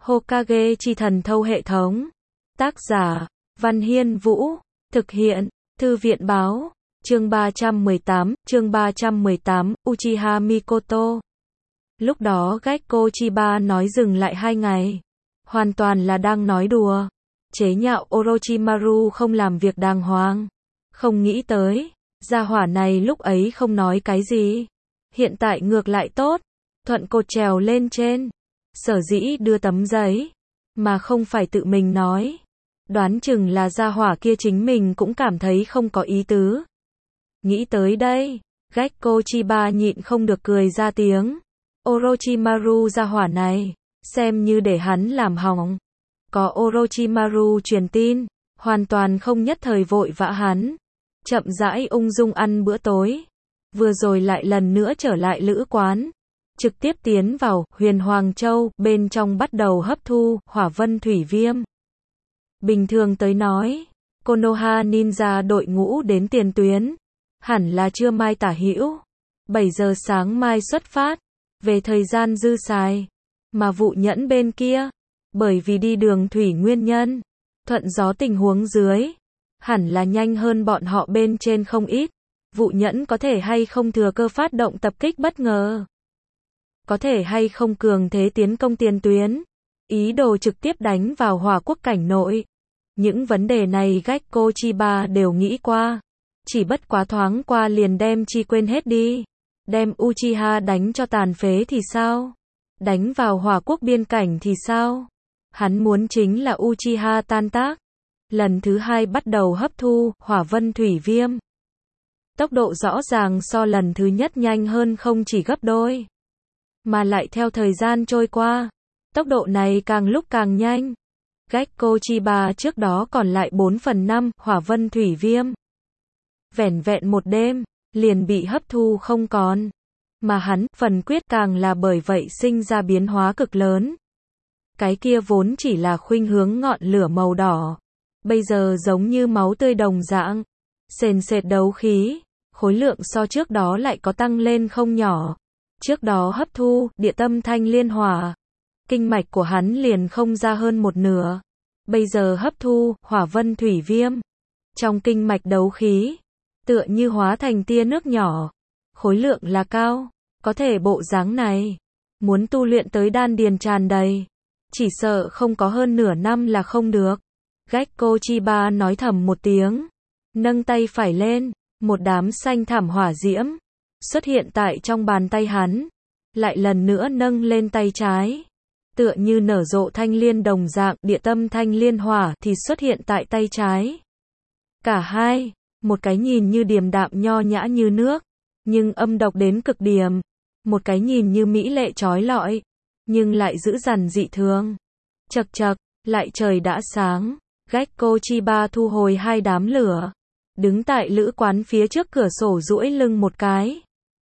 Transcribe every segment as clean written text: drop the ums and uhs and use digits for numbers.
Hokage chi thần thâu hệ thống. Tác giả, Văn Hiên Vũ. Thực hiện, Thư viện Báo. Chương 318, Uchiha Mikoto. Lúc đó Gekko Chiba nói dừng lại 2 ngày. Hoàn toàn là đang nói đùa. Chế nhạo Orochimaru không làm việc đàng hoàng. Không nghĩ tới, gia hỏa này lúc ấy không nói cái gì. Hiện tại ngược lại tốt. Thuận cột trèo lên trên. Sở dĩ đưa tấm giấy, mà không phải tự mình nói. Đoán chừng là gia hỏa kia chính mình cũng cảm thấy không có ý tứ. Nghĩ tới đây, Gekko Chiba nhịn không được cười ra tiếng. Orochimaru gia hỏa này, xem như để hắn làm hỏng. Có Orochimaru truyền tin, hoàn toàn không nhất thời vội vã hắn. Chậm rãi ung dung ăn bữa tối. Vừa rồi lại lần nữa trở lại lữ quán. Trực tiếp tiến vào Huyền Hoàng Châu, bên trong bắt đầu hấp thu hỏa vân thủy viêm. Bình thường tới nói, Konoha Ninja đội ngũ đến tiền tuyến, hẳn là trưa mai tả hữu, 7 giờ sáng mai xuất phát, về thời gian dư xài. Mà Vụ Nhẫn bên kia, bởi vì đi đường thủy nguyên nhân, thuận gió tình huống dưới, hẳn là nhanh hơn bọn họ bên trên không ít. Vụ Nhẫn có thể hay không thừa cơ phát động tập kích bất ngờ? Có thể hay không cường thế tiến công tiền tuyến? Ý đồ trực tiếp đánh vào Hỏa Quốc cảnh nội? Những vấn đề này Gekko Chiba đều nghĩ qua. Chỉ bất quá thoáng qua liền đem chi quên hết đi. Đem Uchiha đánh cho tàn phế thì sao? Đánh vào Hỏa Quốc biên cảnh thì sao? Hắn muốn chính là Uchiha tan tác. Lần thứ 2 bắt đầu hấp thu hỏa vân thủy viêm. Tốc độ rõ ràng so lần thứ nhất nhanh hơn không chỉ gấp đôi. Mà lại theo thời gian trôi qua, tốc độ này càng lúc càng nhanh. Gekko Chiba trước đó còn lại 4/5 hỏa vân thủy viêm. Vẻn vẹn một đêm, liền bị hấp thu không còn. Mà hắn, phần quyết càng là bởi vậy sinh ra biến hóa cực lớn. Cái kia vốn chỉ là khuynh hướng ngọn lửa màu đỏ. Bây giờ giống như máu tươi đồng dạng. Sền sệt đấu khí, khối lượng so trước đó lại có tăng lên không nhỏ. Trước đó hấp thu địa tâm thanh liên hỏa, kinh mạch của hắn liền không ra hơn một nửa. Bây giờ hấp thu hỏa vân thủy viêm, trong kinh mạch đấu khí, tựa như hóa thành tia nước nhỏ. Khối lượng là cao, có thể bộ dáng này, muốn tu luyện tới đan điền tràn đầy, chỉ sợ không có hơn nửa năm là không được. Gekko Chiba nói thầm một tiếng, nâng tay phải lên, một đám xanh thảm hỏa diễm xuất hiện tại trong bàn tay hắn, lại lần nữa nâng lên tay trái, tựa như nở rộ thanh liên đồng dạng, địa tâm thanh liên hỏa thì xuất hiện tại tay trái. Cả hai, một cái nhìn như điềm đạm nho nhã như nước, nhưng âm độc đến cực điểm, một cái nhìn như mỹ lệ chói lọi, nhưng lại dữ dằn dị thường. Chậc chậc, lại trời đã sáng, Gekko Chiba thu hồi 2 đám lửa, đứng tại lữ quán phía trước cửa sổ duỗi lưng một cái.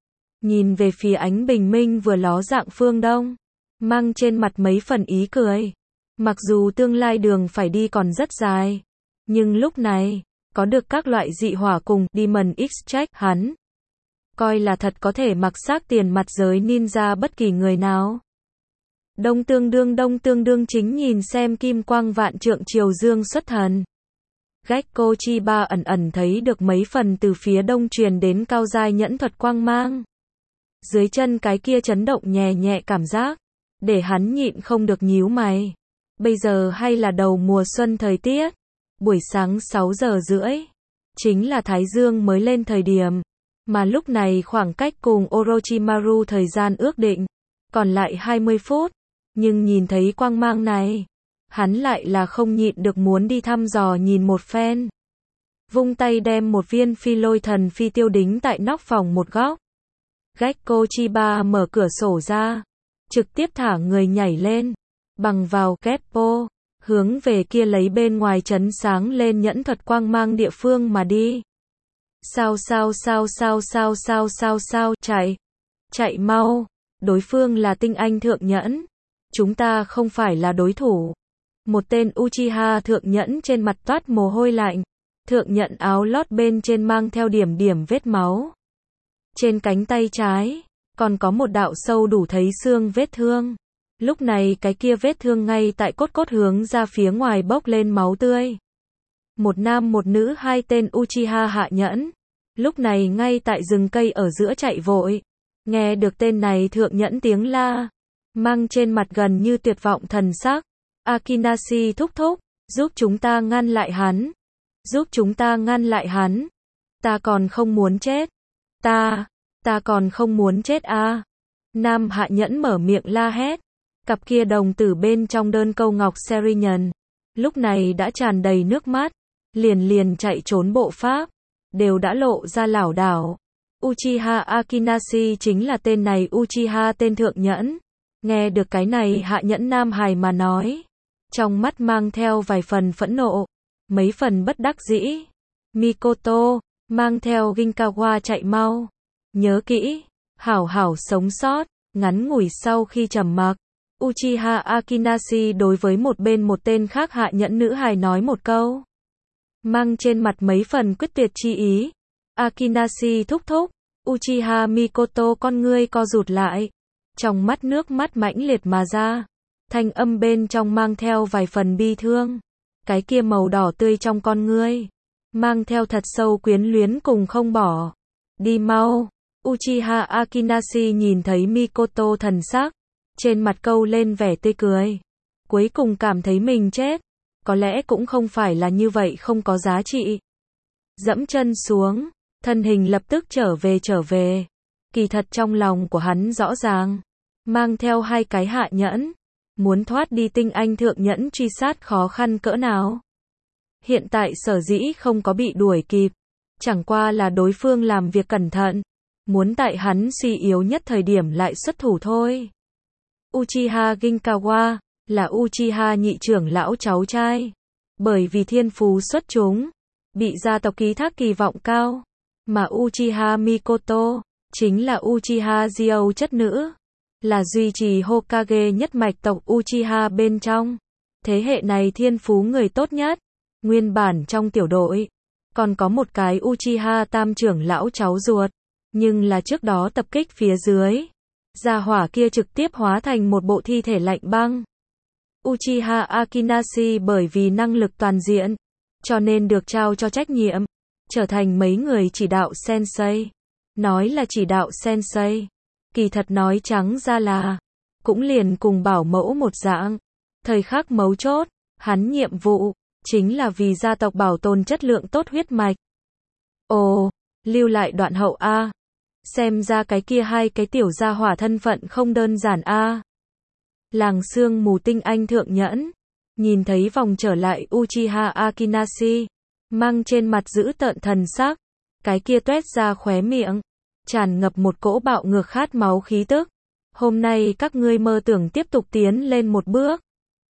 Nhìn về phía ánh bình minh vừa ló dạng phương đông, mang trên mặt mấy phần ý cười. Mặc dù tương lai đường phải đi còn rất dài, nhưng lúc này, có được các loại dị hỏa cùng Demon Extract, hắn coi là thật có thể mặc xác tiền mặt giới ninja bất kỳ người nào. Đông tương đương chính nhìn xem kim quang vạn trượng triều dương xuất thần. Gekko Chiba ẩn ẩn thấy được mấy phần từ phía đông truyền đến cao giai nhẫn thuật quang mang. Dưới chân cái kia chấn động nhẹ nhẹ cảm giác, để hắn nhịn không được nhíu mày. Bây giờ hay là đầu mùa xuân thời tiết, buổi sáng 6 giờ rưỡi, chính là Thái Dương mới lên thời điểm, mà lúc này khoảng cách cùng Orochimaru thời gian ước định, còn lại 20 phút, nhưng nhìn thấy quang mang này, hắn lại là không nhịn được muốn đi thăm dò nhìn một phen. Vung tay đem một viên phi lôi thần phi tiêu đính tại nóc phòng một góc. Gekko Chiba mở cửa sổ ra, trực tiếp thả người nhảy lên, bằng vào Keppo, hướng về kia lấy bên ngoài chấn sáng lên nhẫn thuật quang mang địa phương mà đi. Sao, chạy mau, đối phương là tinh anh thượng nhẫn, chúng ta không phải là đối thủ. Một tên Uchiha thượng nhẫn trên mặt toát mồ hôi lạnh, thượng nhẫn áo lót bên trên mang theo điểm điểm vết máu. Trên cánh tay trái, còn có một đạo sâu đủ thấy xương vết thương. Lúc này cái kia vết thương ngay tại cốt cốt hướng ra phía ngoài bốc lên máu tươi. Một nam một nữ hai tên Uchiha hạ nhẫn. Lúc này ngay tại rừng cây ở giữa chạy vội. Nghe được tên này thượng nhẫn tiếng la. Mang trên mặt gần như tuyệt vọng thần sắc. Akinashi thúc thúc, giúp chúng ta ngăn lại hắn. Giúp chúng ta ngăn lại hắn. Ta còn không muốn chết. Ta còn không muốn chết à. Nam hạ nhẫn mở miệng la hét. Cặp kia đồng tử bên trong đơn câu ngọc Serinhân. Lúc này đã tràn đầy nước mắt. Liền chạy trốn bộ pháp. Đều đã lộ ra lảo đảo. Uchiha Akinashi chính là tên này Uchiha tên thượng nhẫn. Nghe được cái này hạ nhẫn nam hài mà nói. Trong mắt mang theo vài phần phẫn nộ. Mấy phần bất đắc dĩ. Mikoto, mang theo Ginkawa chạy mau. Nhớ kỹ, hảo hảo sống sót. Ngắn ngủi sau khi trầm mặc, Uchiha Akinashi đối với một tên khác hạ nhẫn nữ hài nói một câu. Mang trên mặt mấy phần quyết tuyệt chi ý. Akinashi thúc thúc, Uchiha Mikoto con ngươi co rụt lại. Trong mắt nước mắt mãnh liệt mà ra. Thanh âm bên trong mang theo vài phần bi thương. Cái kia màu đỏ tươi trong con ngươi. Mang theo thật sâu quyến luyến cùng không bỏ. Đi mau. Uchiha Akinashi nhìn thấy Mikoto thần sắc. Trên mặt câu lên vẻ tươi cười. Cuối cùng cảm thấy mình chết. Có lẽ cũng không phải là như vậy không có giá trị. Dẫm chân xuống. Thân hình lập tức trở về. Kỳ thật trong lòng của hắn rõ ràng. Mang theo hai cái hạ nhẫn. Muốn thoát đi tinh anh thượng nhẫn truy sát khó khăn cỡ nào. Hiện tại sở dĩ không có bị đuổi kịp. Chẳng qua là đối phương làm việc cẩn thận. Muốn tại hắn suy yếu nhất thời điểm lại xuất thủ thôi. Uchiha Ginkawa là Uchiha nhị trưởng lão cháu trai. Bởi vì thiên phú xuất chúng, bị gia tộc ký thác kỳ vọng cao. Mà Uchiha Mikoto chính là Uchiha Zio chất nữ. Là duy trì Hokage nhất mạch tộc Uchiha bên trong. Thế hệ này thiên phú người tốt nhất. Nguyên bản trong tiểu đội còn có một cái Uchiha tam trưởng lão cháu ruột. Nhưng là trước đó tập kích phía dưới. Gia hỏa kia trực tiếp hóa thành một bộ thi thể lạnh băng. Uchiha Akinashi bởi vì năng lực toàn diện. Cho nên được trao cho trách nhiệm. Trở thành mấy người chỉ đạo sensei. Nói là chỉ đạo sensei. Kỳ thật nói trắng ra là. Cũng liền cùng bảo mẫu một dạng. Thời khắc mấu chốt. Hắn nhiệm vụ. Chính là vì gia tộc bảo tồn chất lượng tốt huyết mạch. Ồ. Lưu lại đoạn hậu A. Xem ra cái kia hai cái tiểu gia hỏa thân phận không đơn giản A. Làng sương mù tinh anh thượng nhẫn. Nhìn thấy vòng trở lại Uchiha Akinashi. Mang trên mặt giữ tợn thần sắc. Cái kia tuét ra khóe miệng. Tràn ngập một cỗ bạo ngược khát máu khí tức. Hôm nay các ngươi mơ tưởng tiếp tục tiến lên một bước.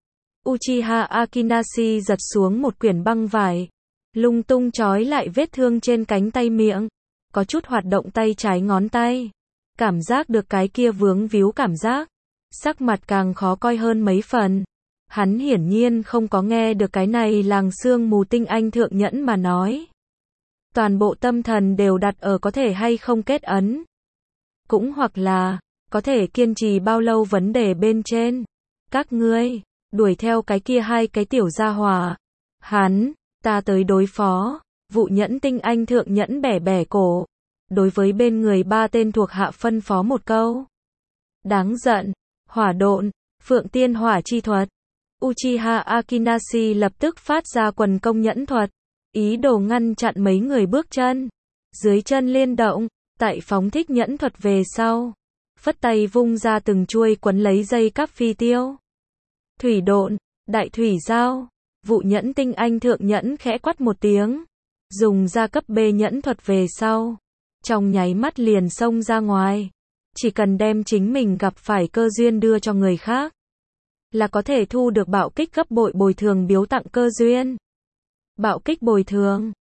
Uchiha Akinashi giật xuống một quyển băng vải. Lung tung trói lại vết thương trên cánh tay miệng. Có chút hoạt động tay trái ngón tay. Cảm giác được cái kia vướng víu cảm giác. Sắc mặt càng khó coi hơn mấy phần. Hắn hiển nhiên không có nghe được cái này làng sương mù tinh anh thượng nhẫn mà nói. Toàn bộ tâm thần đều đặt ở có thể hay không kết ấn. Cũng hoặc là, có thể kiên trì bao lâu vấn đề bên trên. Các ngươi, đuổi theo cái kia hai cái tiểu gia hỏa. Hắn, ta tới đối phó. Vụ nhẫn tinh anh thượng nhẫn bẻ cổ. Đối với bên người ba tên thuộc hạ phân phó một câu. Đáng giận, hỏa độn, phượng tiên hỏa chi thuật. Uchiha Akinashi lập tức phát ra quần công nhẫn thuật. Ý đồ ngăn chặn mấy người bước chân. Dưới chân liên động, tại phóng thích nhẫn thuật về sau. Phất tay vung ra từng chuôi quấn lấy dây cáp phi tiêu. Thủy độn, đại thủy giao. Vụ nhẫn tinh anh thượng nhẫn khẽ quát một tiếng. Dùng ra cấp B nhẫn thuật về sau. Trong nháy mắt liền xông ra ngoài. Chỉ cần đem chính mình gặp phải cơ duyên đưa cho người khác. Là có thể thu được bạo kích gấp bội bồi thường biếu tặng cơ duyên. Bạo kích bồi thường.